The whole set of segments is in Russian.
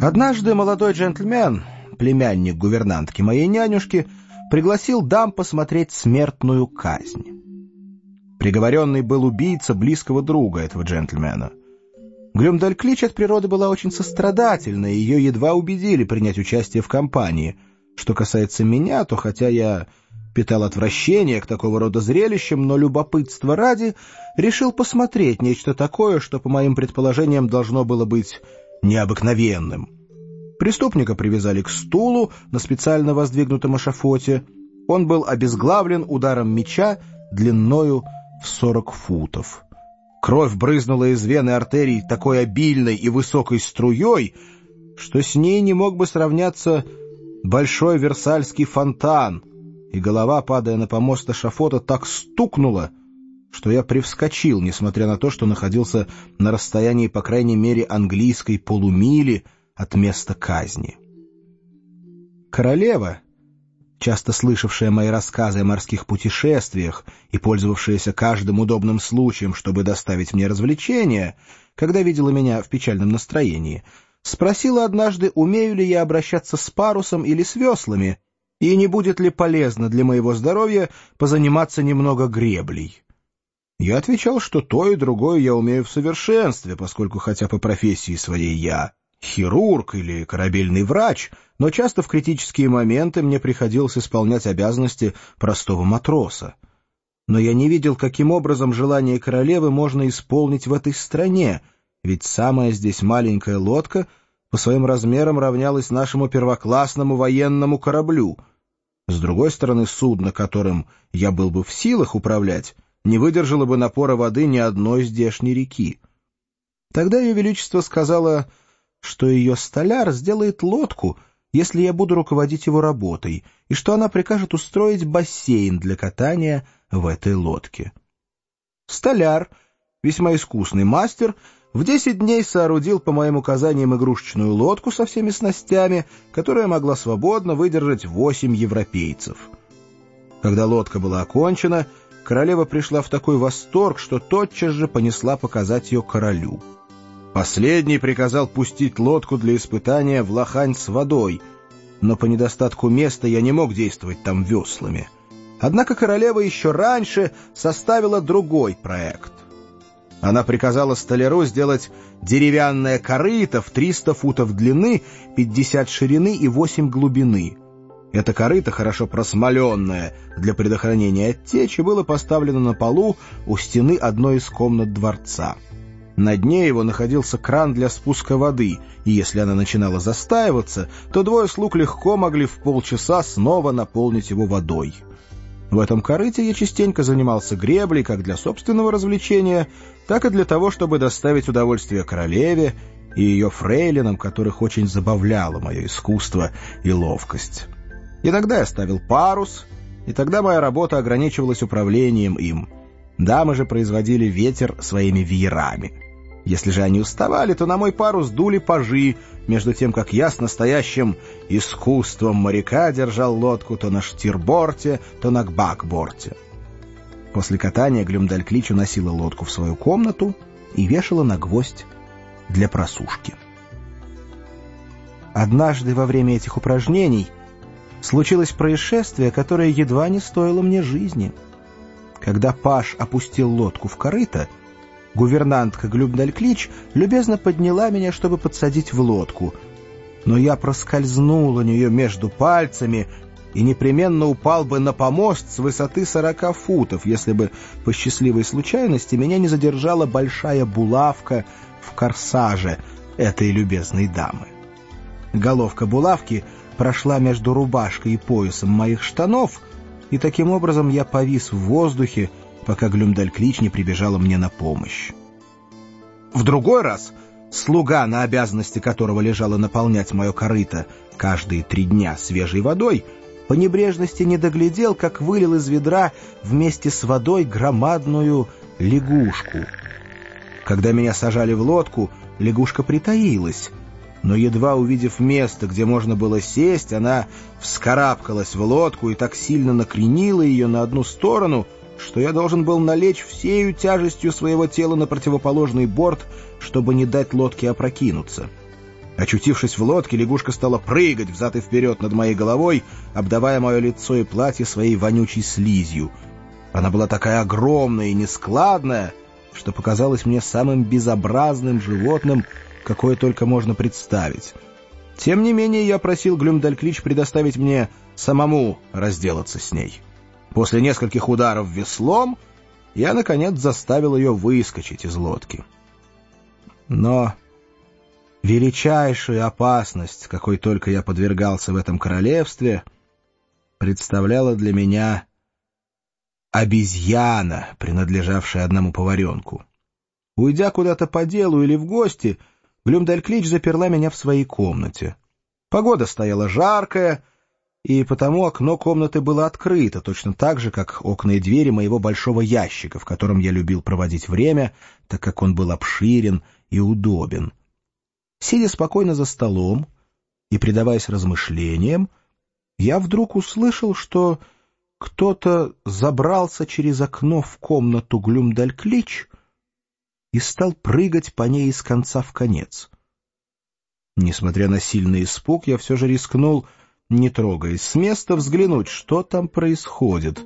Однажды молодой джентльмен, племянник гувернантки моей нянюшки, пригласил дам посмотреть смертную казнь. Приговоренный был убийца близкого друга этого джентльмена. Глюмдальклич от природы была очень сострадательна, и ее едва убедили принять участие в кампании. Что касается меня, то хотя я питал отвращение к такого рода зрелищам, но любопытство ради решил посмотреть нечто такое, что, по моим предположениям, должно было быть необыкновенным. Преступника привязали к стулу на специально воздвигнутом эшафоте. Он был обезглавлен ударом меча длиною в 40 футов. Кровь брызнула из вен и артерий такой обильной и высокой струей, что с ней не мог бы сравняться большой Версальский фонтан, и голова, падая на помост эшафота, так стукнула, что я привскочил, несмотря на то, что находился на расстоянии, по крайней мере, английской полумили от места казни. Королева, часто слышавшая мои рассказы о морских путешествиях и пользовавшаяся каждым удобным случаем, чтобы доставить мне развлечения, когда видела меня в печальном настроении, спросила однажды, умею ли я обращаться с парусом или с веслами, и не будет ли полезно для моего здоровья позаниматься немного греблей. Я отвечал, что то и другое я умею в совершенстве, поскольку хотя по профессии своей я хирург или корабельный врач, но часто в критические моменты мне приходилось исполнять обязанности простого матроса. Но я не видел, каким образом желание королевы можно исполнить в этой стране, ведь самая здесь маленькая лодка по своим размерам равнялась нашему первоклассному военному кораблю. С другой стороны, судно, которым я был бы в силах управлять, не выдержало бы напора воды ни одной здешней реки. Тогда Ее Величество сказала, что ее столяр сделает лодку, если я буду руководить его работой, и что она прикажет устроить бассейн для катания в этой лодке. Столяр, весьма искусный мастер, в 10 дней соорудил по моим указаниям игрушечную лодку со всеми снастями, которая могла свободно выдержать 8 европейцев. Когда лодка была окончена, королева пришла в такой восторг, что тотчас же понесла показать ее королю. Последний приказал пустить лодку для испытания в лохань с водой, но по недостатку места я не мог действовать там веслами. Однако королева еще раньше составила другой проект. Она приказала столяру сделать деревянное корыто в 300 футов длины, 50 ширины и 8 глубины. Это корыто, хорошо просмоленное для предохранения от течи, было поставлено на полу у стены одной из комнат дворца. На дне его находился кран для спуска воды, и если она начинала застаиваться, то двое слуг легко могли в полчаса снова наполнить его водой. В этом корыте я частенько занимался греблей как для собственного развлечения, так и для того, чтобы доставить удовольствие королеве и ее фрейлинам, которых очень забавляло мое искусство и ловкость. Иногда я ставил парус, и тогда моя работа ограничивалась управлением им. Дамы же производили ветер своими веерами. Если же они уставали, то на мой парус дули пажи, между тем, как я с настоящим искусством моряка держал лодку то на штирборте, то на бакборте. После катания Глюмдальклич уносила лодку в свою комнату и вешала на гвоздь для просушки. Однажды во время этих упражнений случилось происшествие, которое едва не стоило мне жизни. Когда паж опустил лодку в корыто, гувернантка Глюмдальклич любезно подняла меня, чтобы подсадить в лодку, но я проскользнул у нее между пальцами и непременно упал бы на помост с высоты 40 футов, если бы по счастливой случайности меня не задержала большая булавка в корсаже этой любезной дамы. Головка булавки прошла между рубашкой и поясом моих штанов, и таким образом я повис в воздухе, пока Глюмдальклич не прибежала мне на помощь. В другой раз слуга, на обязанности которого лежало наполнять мое корыто каждые 3 дня свежей водой, по небрежности не доглядел, как вылил из ведра вместе с водой громадную лягушку. Когда меня сажали в лодку, лягушка притаилась, но, едва увидев место, где можно было сесть, она вскарабкалась в лодку и так сильно накренила ее на одну сторону, что я должен был налечь всею тяжестью своего тела на противоположный борт, чтобы не дать лодке опрокинуться. Очутившись в лодке, лягушка стала прыгать взад и вперед над моей головой, обдавая мое лицо и платье своей вонючей слизью. Она была такая огромная и нескладная, что показалась мне самым безобразным животным, какое только можно представить. Тем не менее, я просил Глюмдальклич предоставить мне самому разделаться с ней. После нескольких ударов веслом я, наконец, заставил ее выскочить из лодки. Но величайшую опасность, какой только я подвергался в этом королевстве, представляла для меня обезьяна, принадлежавшая одному поваренку. Уйдя куда-то по делу или в гости, Глюмдальклич заперла меня в своей комнате. Погода стояла жаркая, и потому окно комнаты было открыто, точно так же, как окна и двери моего большого ящика, в котором я любил проводить время, так как он был обширен и удобен. Сидя спокойно за столом и предаваясь размышлениям, я вдруг услышал, что кто-то забрался через окно в комнату Глюмдальклич и стал прыгать по ней из конца в конец. Несмотря на сильный испуг, я все же рискнул, не трогаясь с места, взглянуть, что там происходит.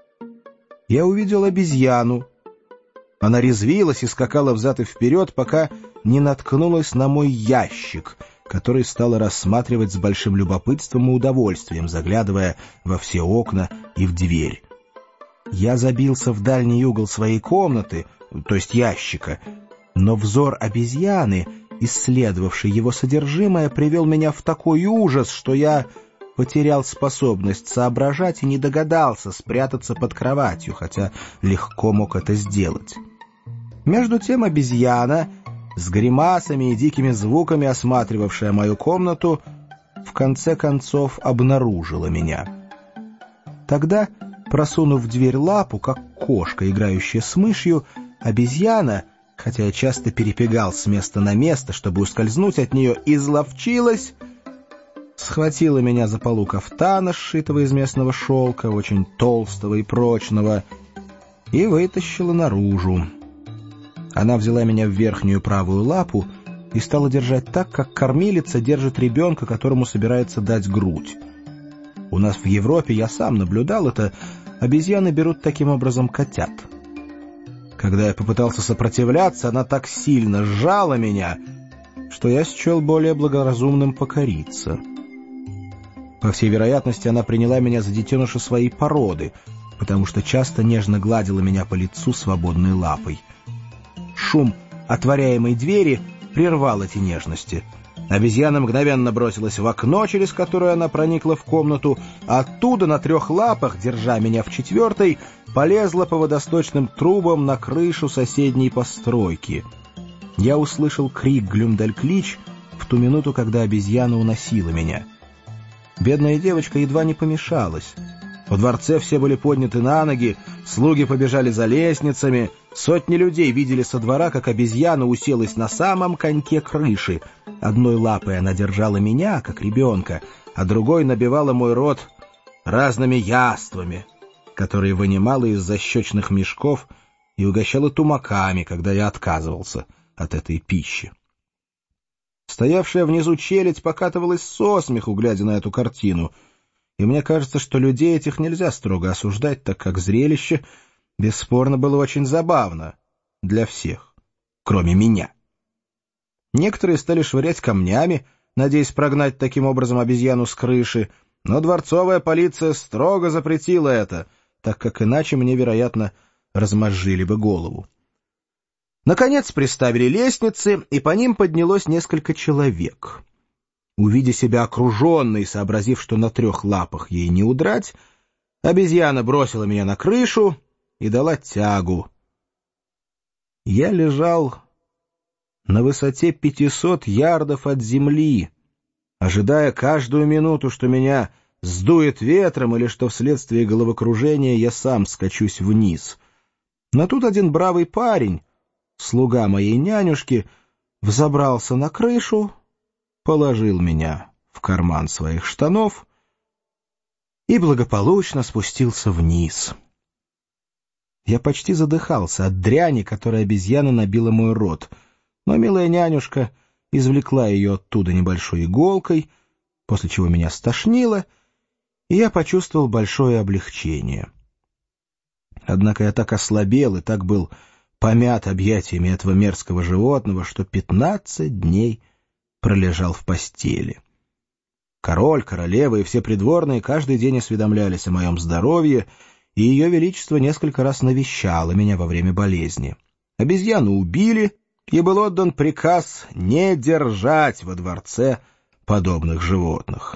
Я увидел обезьяну. Она резвилась и скакала взад и вперед, пока не наткнулась на мой ящик, который стала рассматривать с большим любопытством и удовольствием, заглядывая во все окна и в дверь. Я забился в дальний угол своей комнаты, то есть ящика, но взор обезьяны, исследовавший его содержимое, привел меня в такой ужас, что я потерял способность соображать и не догадался спрятаться под кроватью, хотя легко мог это сделать. Между тем обезьяна, с гримасами и дикими звуками осматривавшая мою комнату, в конце концов обнаружила меня. Тогда, просунув в дверь лапу, как кошка, играющая с мышью, обезьяна, хотя я часто перебегал с места на место, чтобы ускользнуть от нее, изловчилась, схватила меня за полу кафтана, сшитого из местного шелка, очень толстого и прочного, и вытащила наружу. Она взяла меня в верхнюю правую лапу и стала держать так, как кормилица держит ребенка, которому собирается дать грудь. У нас в Европе, я сам наблюдал это, обезьяны берут таким образом котят. Когда я попытался сопротивляться, она так сильно сжала меня, что я счел более благоразумным покориться. По всей вероятности, она приняла меня за детеныша своей породы, потому что часто нежно гладила меня по лицу свободной лапой. Шум отворяемой двери прервал эти нежности. Обезьяна мгновенно бросилась в окно, через которое она проникла в комнату, а оттуда на 3 лапах, держа меня в 4-й, полезла по водосточным трубам на крышу соседней постройки. Я услышал крик Глюмдальклич в ту минуту, когда обезьяна уносила меня. Бедная девочка едва не помешалась. Во дворце все были подняты на ноги, слуги побежали за лестницами, сотни людей видели со двора, как обезьяна уселась на самом коньке крыши. Одной лапой она держала меня, как ребенка, а другой набивала мой рот разными яствами, которые вынимала из защечных мешков и угощала тумаками, когда я отказывался от этой пищи. Стоявшая внизу челядь покатывалась со смеху, глядя на эту картину, и мне кажется, что людей этих нельзя строго осуждать, так как зрелище, бесспорно, было очень забавно для всех, кроме меня. Некоторые стали швырять камнями, надеясь прогнать таким образом обезьяну с крыши, но дворцовая полиция строго запретила это, так как иначе мне, вероятно, размозжили бы голову. Наконец приставили лестницы, и по ним поднялось несколько человек. Увидя себя окруженной, сообразив, что на 3 лапах ей не удрать, обезьяна бросила меня на крышу и дала тягу. Я лежал на высоте 500 ярдов от земли, ожидая каждую минуту, что меня сдует ветром или что вследствие головокружения я сам скачусь вниз. Но тут один бравый парень, слуга моей нянюшки, взобрался на крышу, положил меня в карман своих штанов и благополучно спустился вниз. Я почти задыхался от дряни, которой обезьяна набила мой рот, но милая нянюшка извлекла ее оттуда небольшой иголкой, после чего меня стошнило, и я почувствовал большое облегчение. Однако я так ослабел и так был помят объятиями этого мерзкого животного, что 15 дней пролежал в постели. Король, королева и все придворные каждый день осведомлялись о моем здоровье, и Ее Величество несколько раз навещало меня во время болезни. Обезьяну убили, и был отдан приказ не держать во дворце подобных животных.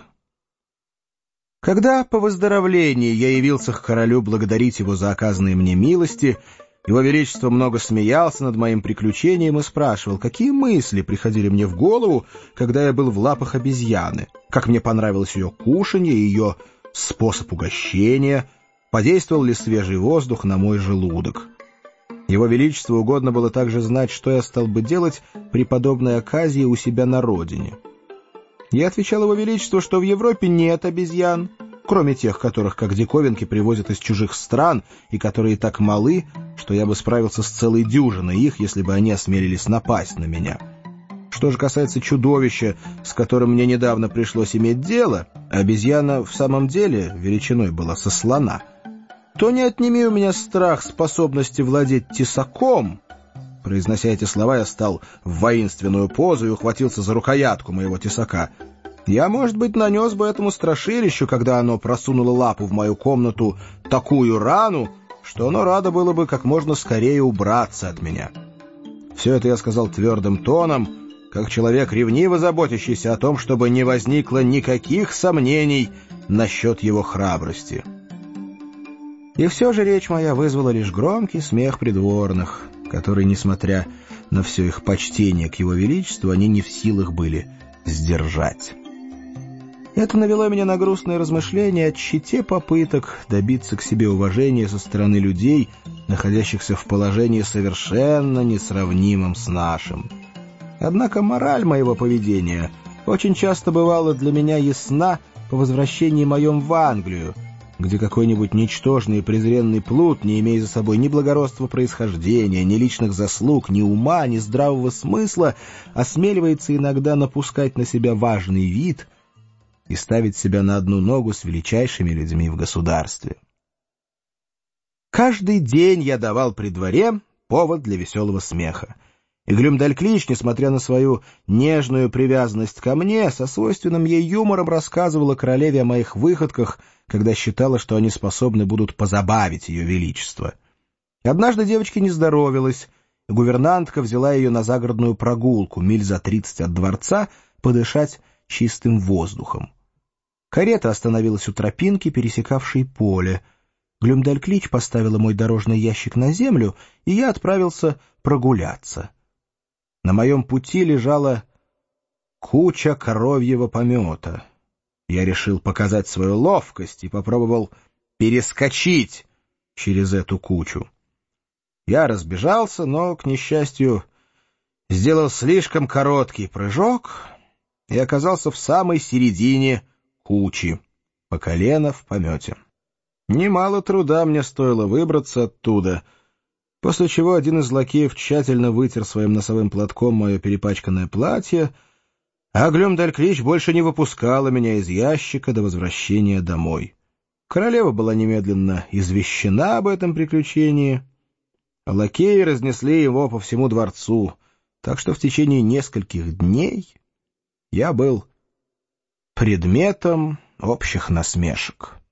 Когда по выздоровлении я явился к королю благодарить его за оказанные мне милости, Его Величество много смеялся над моим приключением и спрашивал, какие мысли приходили мне в голову, когда я был в лапах обезьяны, как мне понравилось ее кушанье и ее способ угощения, подействовал ли свежий воздух на мой желудок. Его Величеству угодно было также знать, что я стал бы делать при подобной оказии у себя на родине. Я отвечал Его Величеству, что в Европе нет обезьян, кроме тех, которых как диковинки привозят из чужих стран и которые так малы, что я бы справился с целой дюжиной их, если бы они осмелились напасть на меня. Что же касается чудовища, с которым мне недавно пришлось иметь дело, обезьяна в самом деле величиной была со слона, то не отними у меня страх способности владеть тесаком. Произнося эти слова, я стал в воинственную позу и ухватился за рукоятку моего тесака. Я, может быть, нанес бы этому страшилищу, когда оно просунуло лапу в мою комнату, такую рану, что оно радо было бы как можно скорее убраться от меня. Все это я сказал твердым тоном, как человек, ревниво заботящийся о том, чтобы не возникло никаких сомнений насчет его храбрости. И все же речь моя вызвала лишь громкий смех придворных, который, несмотря на все их почтение к Его Величеству, они не в силах были сдержать. Это навело меня на грустные размышления о тщете попыток добиться к себе уважения со стороны людей, находящихся в положении совершенно несравнимом с нашим. Однако мораль моего поведения очень часто бывала для меня ясна по возвращении моем в Англию, где какой-нибудь ничтожный и презренный плут, не имея за собой ни благородства происхождения, ни личных заслуг, ни ума, ни здравого смысла, осмеливается иногда напускать на себя важный вид и ставить себя на одну ногу с величайшими людьми в государстве. Каждый день я давал при дворе повод для веселого смеха. И Глюмдальклич, несмотря на свою нежную привязанность ко мне, со свойственным ей юмором рассказывала королеве о моих выходках, когда считала, что они способны будут позабавить Ее Величество. Однажды девочке не здоровилась, и гувернантка взяла ее на загородную прогулку, миль за 30 от дворца, подышать чистым воздухом. Карета остановилась у тропинки, пересекавшей поле. Глюмдальклич поставила мой дорожный ящик на землю, и я отправился прогуляться. На моем пути лежала куча коровьего помета. Я решил показать свою ловкость и попробовал перескочить через эту кучу. Я разбежался, но, к несчастью, сделал слишком короткий прыжок и оказался в самой середине кучи, по колено в помете. Немало труда мне стоило выбраться оттуда, после чего один из лакеев тщательно вытер своим носовым платком мое перепачканное платье, а Глюмдальклич больше не выпускала меня из ящика до возвращения домой. Королева была немедленно извещена об этом приключении, а лакеи разнесли его по всему дворцу, так что в течение нескольких дней я был предметом общих насмешек.